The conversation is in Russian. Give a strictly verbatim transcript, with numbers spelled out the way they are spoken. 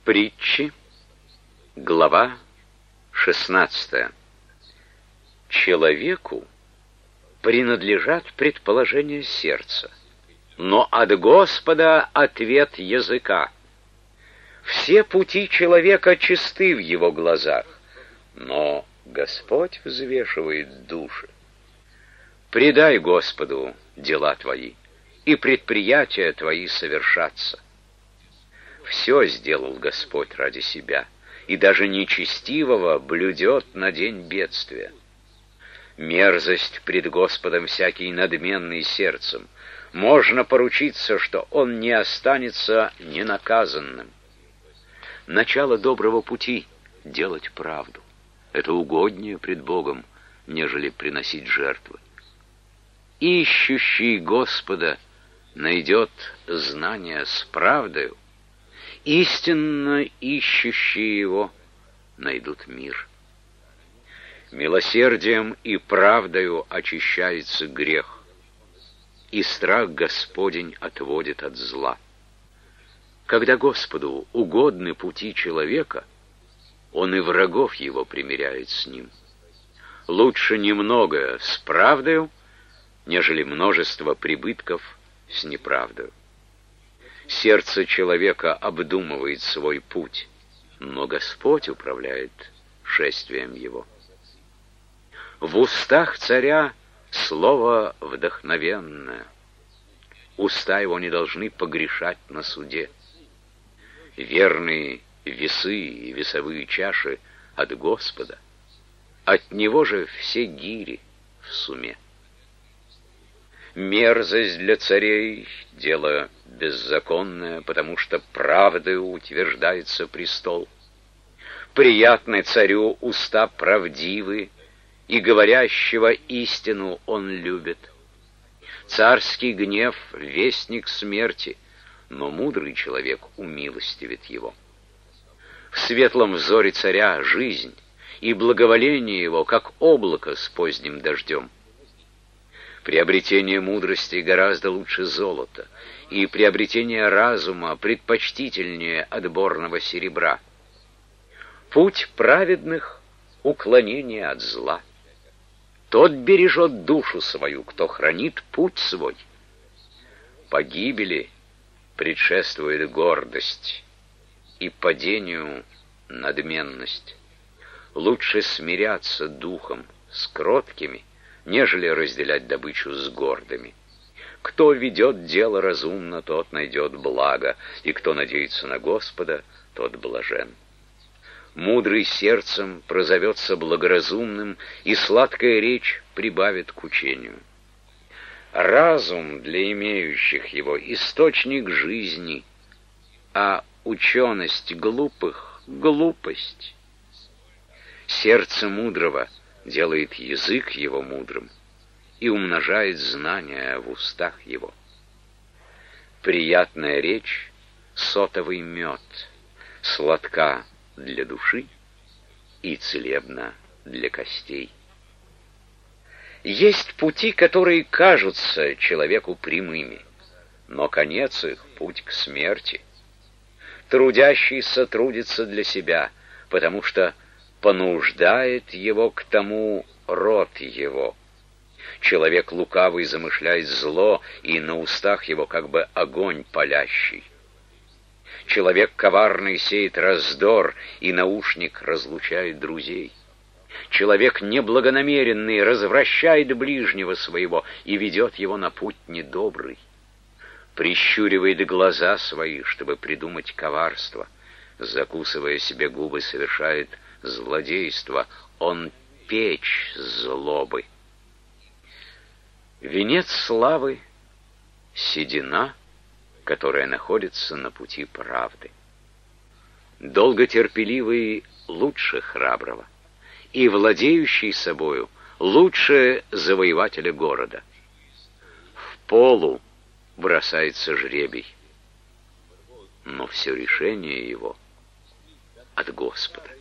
Притчи, глава шестнадцатая. Человеку принадлежат предположения сердца, но от Господа ответ языка. Все пути человека чисты в его глазах, но Господь взвешивает души. Предай Господу дела твои, и предприятия твои совершатся. Все сделал Господь ради себя, и даже нечестивого блюдет на день бедствия. Мерзость пред Господом всякий надменный сердцем. Можно поручиться, что он не останется ненаказанным. Начало доброго пути — делать правду. Это угоднее пред Богом, нежели приносить жертвы. Ищущий Господа найдет знание с правдою, истинно ищущие его найдут мир. Милосердием и правдою очищается грех, и страх Господень отводит от зла. Когда Господу угодны пути человека, Он и врагов его примиряет с ним. Лучше немного с правдою, нежели множество прибытков с неправдою. Сердце человека обдумывает свой путь, но Господь управляет шествием его. В устах царя слово вдохновенное. Уста его не должны погрешать на суде. Верные весы и весовые чаши от Господа, от Него же все гири в суме. Мерзость для царей — дело беззаконное, потому что правдою утверждается престол. Приятны царю уста правдивы, и говорящего истину он любит. Царский гнев — вестник смерти, но мудрый человек умилостивит его. В светлом взоре царя жизнь, и благоволение его, как облако с поздним дождем. Приобретение мудрости гораздо лучше золота, и приобретение разума предпочтительнее отборного серебра. Путь праведных — уклонение от зла. Тот бережет душу свою, кто хранит путь свой. Погибели предшествует гордость, и падению — надменность. Лучше смиряться духом с кроткими, нежели разделять добычу с гордыми. Кто ведет дело разумно, тот найдет благо, и кто надеется на Господа, тот блажен. Мудрый сердцем прозовется благоразумным, и сладкая речь прибавит к учению. Разум для имеющих его — источник жизни, а ученость глупых — глупость. Сердце мудрого делает язык его мудрым и умножает знания в устах его. Приятная речь — сотовый мед, сладка для души и целебна для костей. Есть пути, которые кажутся человеку прямыми, но конец их — путь к смерти. Трудящийся трудится для себя, потому что понуждает его к тому род его. Человек лукавый замышляет зло, и на устах его как бы огонь палящий. Человек коварный сеет раздор, и наушник разлучает друзей. Человек неблагонамеренный развращает ближнего своего и ведет его на путь недобрый. Прищуривает глаза свои, чтобы придумать коварство. Закусывая себе губы, совершает злодейство. Он печь злобы. Венец славы — седина, которая находится на пути правды. Долготерпеливый лучше храброго, и владеющий собою лучше завоевателя города. В полу бросается жребий, но все решение его от Господа.